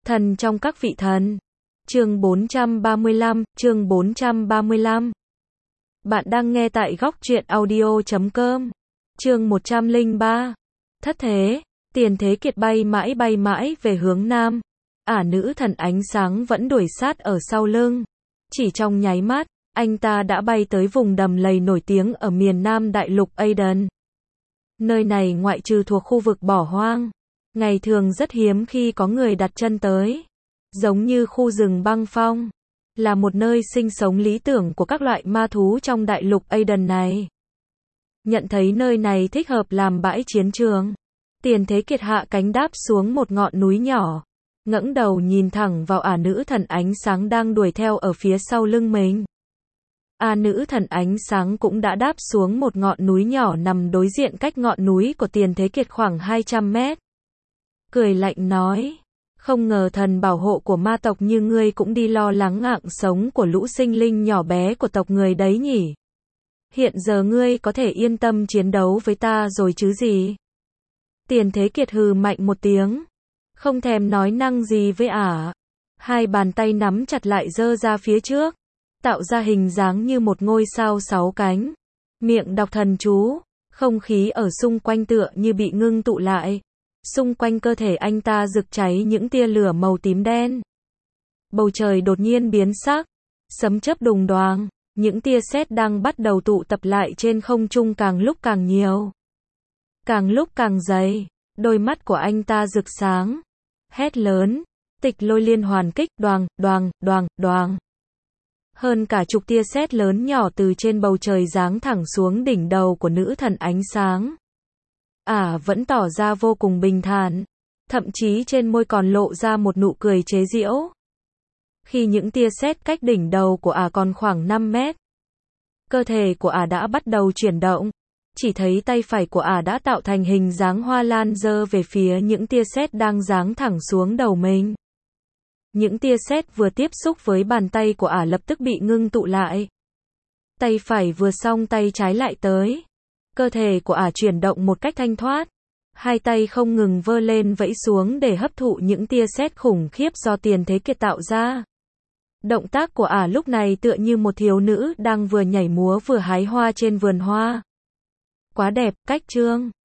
Thần trong các vị thần. Chương 435, chương 435. Bạn đang nghe tại góc truyện audio.com. Chương 103. Thất thế, Tiền Thế Kiệt bay mãi về hướng nam. Nữ thần ánh sáng vẫn đuổi sát ở sau lưng. Chỉ trong nháy mắt, anh ta đã bay tới vùng đầm lầy nổi tiếng ở miền nam đại lục Aden. Nơi này ngoại trừ thuộc khu vực bỏ hoang, ngày thường rất hiếm khi có người đặt chân tới. Giống như khu rừng băng phong, là một nơi sinh sống lý tưởng của các loại ma thú trong đại lục Aden này. Nhận thấy nơi này thích hợp làm bãi chiến trường, Tiền Thế Kiệt hạ cánh đáp xuống một ngọn núi nhỏ, ngẩng đầu nhìn thẳng vào nữ thần ánh sáng đang đuổi theo ở phía sau lưng mình. Nữ thần ánh sáng cũng đã đáp xuống một ngọn núi nhỏ nằm đối diện cách ngọn núi của Tiền Thế Kiệt khoảng 200 mét. Cười lạnh nói, không ngờ thần bảo hộ của ma tộc như ngươi cũng đi lo lắng mạng sống của lũ sinh linh nhỏ bé của tộc người đấy nhỉ. Hiện giờ ngươi có thể yên tâm chiến đấu với ta rồi chứ gì. Tiền Thế Kiệt hừ mạnh một tiếng, không thèm nói năng gì với hai bàn tay nắm chặt lại giơ ra phía trước, tạo ra hình dáng như một ngôi sao 6 cánh, miệng đọc thần chú, không khí ở xung quanh tựa như bị ngưng tụ lại. Xung quanh cơ thể anh ta rực cháy những tia lửa màu tím đen. Bầu trời đột nhiên biến sắc, sấm chớp đùng đoàng, những tia sét đang bắt đầu tụ tập lại trên không trung càng lúc càng nhiều, càng lúc càng dày. Đôi mắt của anh ta rực sáng, hét lớn, Tịch Lôi liên hoàn kích, đoàng, đoàng, đoàng, đoàng. Hơn cả chục tia sét lớn nhỏ từ trên bầu trời giáng thẳng xuống đỉnh đầu của nữ thần ánh sáng. Vẫn tỏ ra vô cùng bình thản, thậm chí trên môi còn lộ ra một nụ cười chế giễu. Khi những tia sét cách đỉnh đầu của còn khoảng 5 mét, cơ thể của đã bắt đầu chuyển động, chỉ thấy tay phải của đã tạo thành hình dáng hoa lan giơ về phía những tia sét đang giáng thẳng xuống đầu mình. Những tia sét vừa tiếp xúc với bàn tay của lập tức bị ngưng tụ lại. Tay phải vừa xong tay trái lại tới. Cơ thể của chuyển động một cách thanh thoát. Hai tay không ngừng vơ lên vẫy xuống để hấp thụ những tia sét khủng khiếp do Tiền Thế Kiệt tạo ra. Động tác của lúc này tựa như một thiếu nữ đang vừa nhảy múa vừa hái hoa trên vườn hoa. Quá đẹp, cách chương.